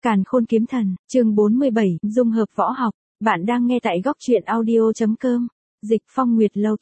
Càn Khôn Kiếm Thần, chương 47, dung hợp võ học. Bạn đang nghe tại góc truyện audio.com. Dịch Phong Nguyệt Lâu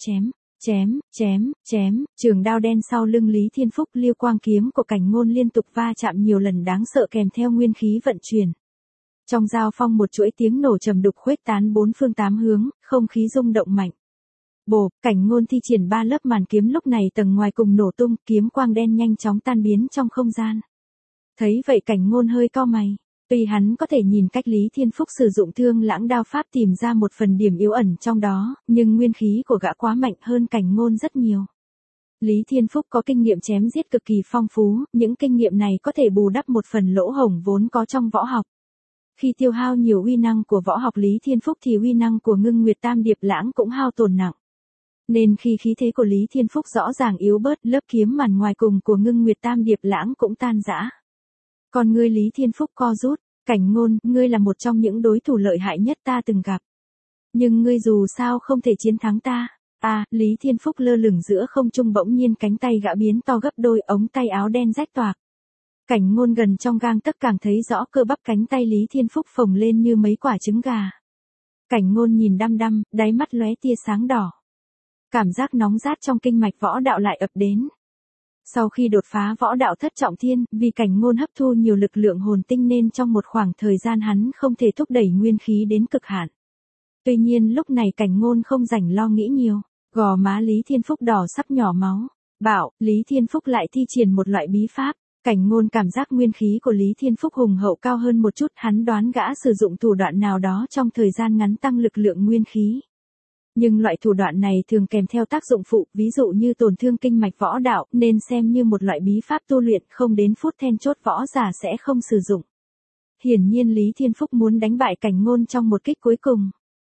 chém, trường đao đen sau lưng Lý Thiên Phúc, liêu quang kiếm của Cảnh Ngôn liên tục va chạm nhiều lần đáng sợ kèm theo nguyên khí vận chuyển. Trong giao phong một chuỗi tiếng nổ trầm đục khuếch tán bốn phương tám hướng, không khí rung động mạnh. Bổ, Cảnh Ngôn thi triển ba lớp màn kiếm, lúc này tầng ngoài cùng nổ tung, kiếm quang đen nhanh chóng tan biến trong không gian. Thấy vậy Cảnh Ngôn hơi cau mày. Tuy hắn có thể nhìn cách Lý Thiên Phúc sử dụng Thương Lãng đao pháp tìm ra một phần điểm yếu ẩn trong đó, nhưng nguyên khí của gã quá mạnh hơn Cảnh Ngôn rất nhiều. Lý Thiên Phúc có kinh nghiệm chém giết cực kỳ phong phú, những kinh nghiệm này có thể bù đắp một phần lỗ hổng vốn có trong võ học. Khi tiêu hao nhiều uy năng của võ học Lý Thiên Phúc thì uy năng của Ngưng Nguyệt Tam Điệp Lãng cũng hao tổn nặng. Nên khi khí thế của Lý Thiên Phúc rõ ràng yếu bớt, lớp kiếm màn ngoài cùng của Ngưng Nguyệt Tam Điệp Lãng cũng tan rã. Còn ngươi Lý Thiên Phúc co rút, Cảnh Ngôn, ngươi là một trong những đối thủ lợi hại nhất ta từng gặp. Nhưng ngươi dù sao không thể chiến thắng ta. Lý Thiên Phúc lơ lửng giữa không trung, bỗng nhiên cánh tay gã biến to gấp đôi, ống tay áo đen rách toạc. Cảnh Ngôn gần trong gang tấc càng thấy rõ cơ bắp cánh tay Lý Thiên Phúc phồng lên như mấy quả trứng gà. Cảnh Ngôn nhìn đăm đăm, đáy mắt lóe tia sáng đỏ. Cảm giác nóng rát trong kinh mạch võ đạo lại ập đến. Sau khi đột phá võ đạo thất trọng thiên, vì Cảnh Ngôn hấp thu nhiều lực lượng hồn tinh nên trong một khoảng thời gian hắn không thể thúc đẩy nguyên khí đến cực hạn. Tuy nhiên lúc này Cảnh Ngôn không rảnh lo nghĩ nhiều, gò má Lý Thiên Phúc đỏ sắp nhỏ máu. Bảo, Lý Thiên Phúc lại thi triển một loại bí pháp. Cảnh Ngôn cảm giác nguyên khí của Lý Thiên Phúc hùng hậu cao hơn một chút, hắn đoán gã sử dụng thủ đoạn nào đó trong thời gian ngắn tăng lực lượng nguyên khí. Nhưng loại thủ đoạn này thường kèm theo tác dụng phụ, ví dụ như tổn thương kinh mạch võ đạo, nên xem như một loại bí pháp tu luyện, không đến phút then chốt võ giả sẽ không sử dụng. Hiển nhiên Lý Thiên Phúc muốn đánh bại Cảnh Ngôn trong một kích cuối cùng.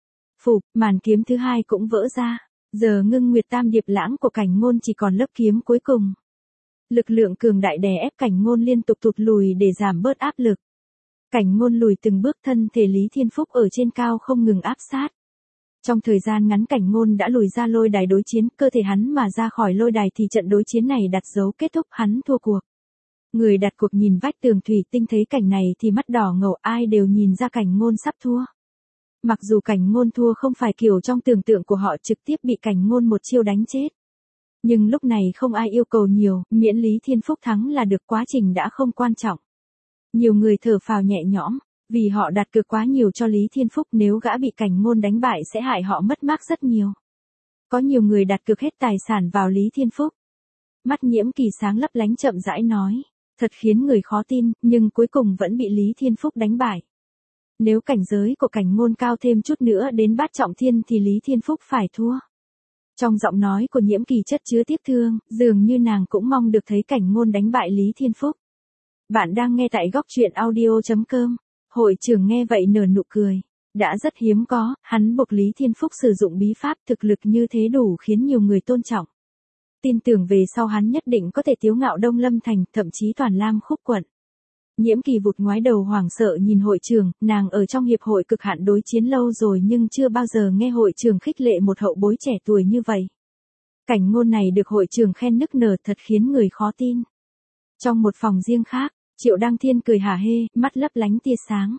Màn kiếm thứ hai cũng vỡ ra. Giờ Ngưng Nguyệt Tam Điệp Lãng của Cảnh Ngôn chỉ còn lớp kiếm cuối cùng. Lực lượng cường đại đè ép Cảnh Ngôn liên tục tụt lùi để giảm bớt áp lực. Cảnh Ngôn lùi từng bước, thân thể Lý Thiên Phúc ở trên cao không ngừng áp sát. Trong thời gian ngắn Cảnh Ngôn đã lùi ra lôi đài đối chiến, cơ thể hắn mà ra khỏi lôi đài thì trận đối chiến này đặt dấu kết thúc, hắn thua cuộc. Người đặt cuộc nhìn vách tường thủy tinh thấy cảnh này thì mắt đỏ ngầu, ai đều nhìn ra Cảnh Ngôn sắp thua. Mặc dù Cảnh Ngôn thua không phải kiểu trong tưởng tượng của họ, trực tiếp bị Cảnh Ngôn một chiêu đánh chết. Nhưng lúc này không ai yêu cầu nhiều, miễn Lý Thiên Phúc thắng là được, quá trình đã không quan trọng. Nhiều người thở phào nhẹ nhõm. Vì họ đặt cược quá nhiều cho Lý Thiên Phúc, nếu gã bị Cảnh Ngôn đánh bại sẽ hại họ mất mát rất nhiều. Có nhiều người đặt cược hết tài sản vào Lý Thiên Phúc. Mắt Nhiễm Kỳ sáng lấp lánh chậm rãi nói, thật khiến người khó tin, nhưng cuối cùng vẫn bị Lý Thiên Phúc đánh bại. Nếu cảnh giới của Cảnh Ngôn cao thêm chút nữa đến bát trọng thiên thì Lý Thiên Phúc phải thua. Trong giọng nói của Nhiễm Kỳ chất chứa tiếc thương, dường như nàng cũng mong được thấy Cảnh Ngôn đánh bại Lý Thiên Phúc. Bạn đang nghe tại góc truyện audio.com. Hội trưởng nghe vậy nở nụ cười. Đã rất hiếm có, hắn buộc Lý Thiên Phúc sử dụng bí pháp, thực lực như thế đủ khiến nhiều người tôn trọng. Tin tưởng về sau hắn nhất định có thể tiếu ngạo Đông Lâm Thành, thậm chí toàn Lam Khúc quận. Nhiễm Kỳ vụt ngoái đầu hoảng sợ nhìn hội trưởng, nàng ở trong hiệp hội cực hạn đối chiến lâu rồi nhưng chưa bao giờ nghe hội trưởng khích lệ một hậu bối trẻ tuổi như vậy. Cảnh Ngôn này được hội trưởng khen nức nở thật khiến người khó tin. Trong một phòng riêng khác, Triệu Đăng Thiên cười hả hê, mắt lấp lánh tia sáng.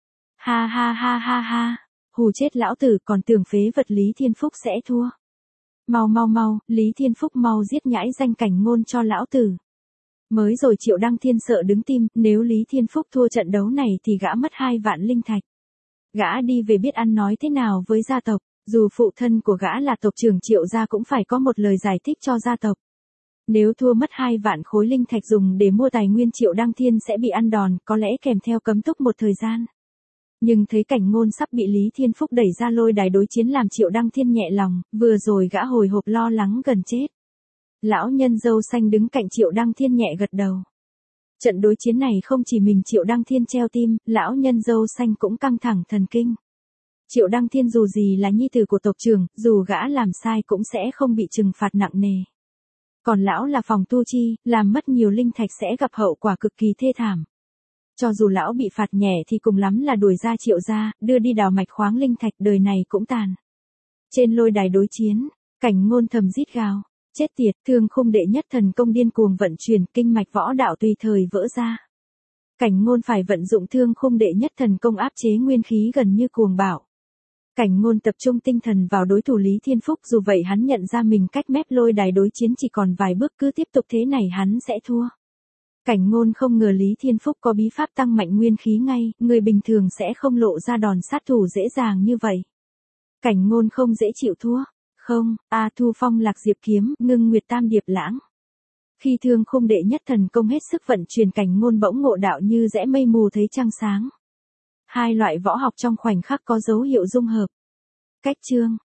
Ha, hù chết lão tử, còn tưởng phế vật Lý Thiên Phúc sẽ thua. Mau, Lý Thiên Phúc mau giết nhãi danh Cảnh Ngôn cho lão tử. Mới rồi Triệu Đăng Thiên sợ đứng tim, nếu Lý Thiên Phúc thua trận đấu này thì gã mất 2 vạn linh thạch. Gã đi về biết ăn nói thế nào với gia tộc, dù phụ thân của gã là tộc trưởng Triệu gia cũng phải có một lời giải thích cho gia tộc. Nếu thua mất 2 vạn khối linh thạch dùng để mua tài nguyên, Triệu Đăng Thiên sẽ bị ăn đòn, có lẽ kèm theo cấm túc một thời gian. Nhưng thấy Cảnh Ngôn sắp bị Lý Thiên Phúc đẩy ra lôi đài đối chiến làm Triệu Đăng Thiên nhẹ lòng, vừa rồi gã hồi hộp lo lắng gần chết. Lão nhân râu xanh đứng cạnh Triệu Đăng Thiên nhẹ gật đầu. Trận đối chiến này không chỉ mình Triệu Đăng Thiên treo tim, lão nhân râu xanh cũng căng thẳng thần kinh. Triệu Đăng Thiên dù gì là nhi tử của tộc trưởng, dù gã làm sai cũng sẽ không bị trừng phạt nặng nề. Còn lão là phòng tu chi, làm mất nhiều linh thạch sẽ gặp hậu quả cực kỳ thê thảm. Cho dù lão bị phạt nhẹ thì cùng lắm là đuổi ra Triệu gia, đưa đi đào mạch khoáng linh thạch, đời này cũng tàn. Trên lôi đài đối chiến, Cảnh Ngôn thầm rít gào, chết tiệt, Thương Khung đệ nhất thần công điên cuồng vận chuyển, kinh mạch võ đạo tùy thời vỡ ra. Cảnh Ngôn phải vận dụng thương khung đệ nhất thần công áp chế nguyên khí gần như cuồng bạo. Cảnh Ngôn tập trung tinh thần vào đối thủ Lý Thiên Phúc, dù vậy hắn nhận ra mình cách mép lôi đài đối chiến chỉ còn vài bước, cứ tiếp tục thế này hắn sẽ thua. Cảnh Ngôn không ngờ Lý Thiên Phúc có bí pháp tăng mạnh nguyên khí ngay, người bình thường sẽ không lộ ra đòn sát thủ dễ dàng như vậy. Cảnh Ngôn không dễ chịu thua. Không, A Thu Phong Lạc Diệp kiếm, Ngưng Nguyệt Tam Điệp Lãng. Khi thương khung đệ nhất thần công hết sức vận chuyển, Cảnh Ngôn bỗng ngộ đạo như rẽ mây mù thấy trăng sáng. Hai loại võ học trong khoảnh khắc có dấu hiệu dung hợp. Cách chương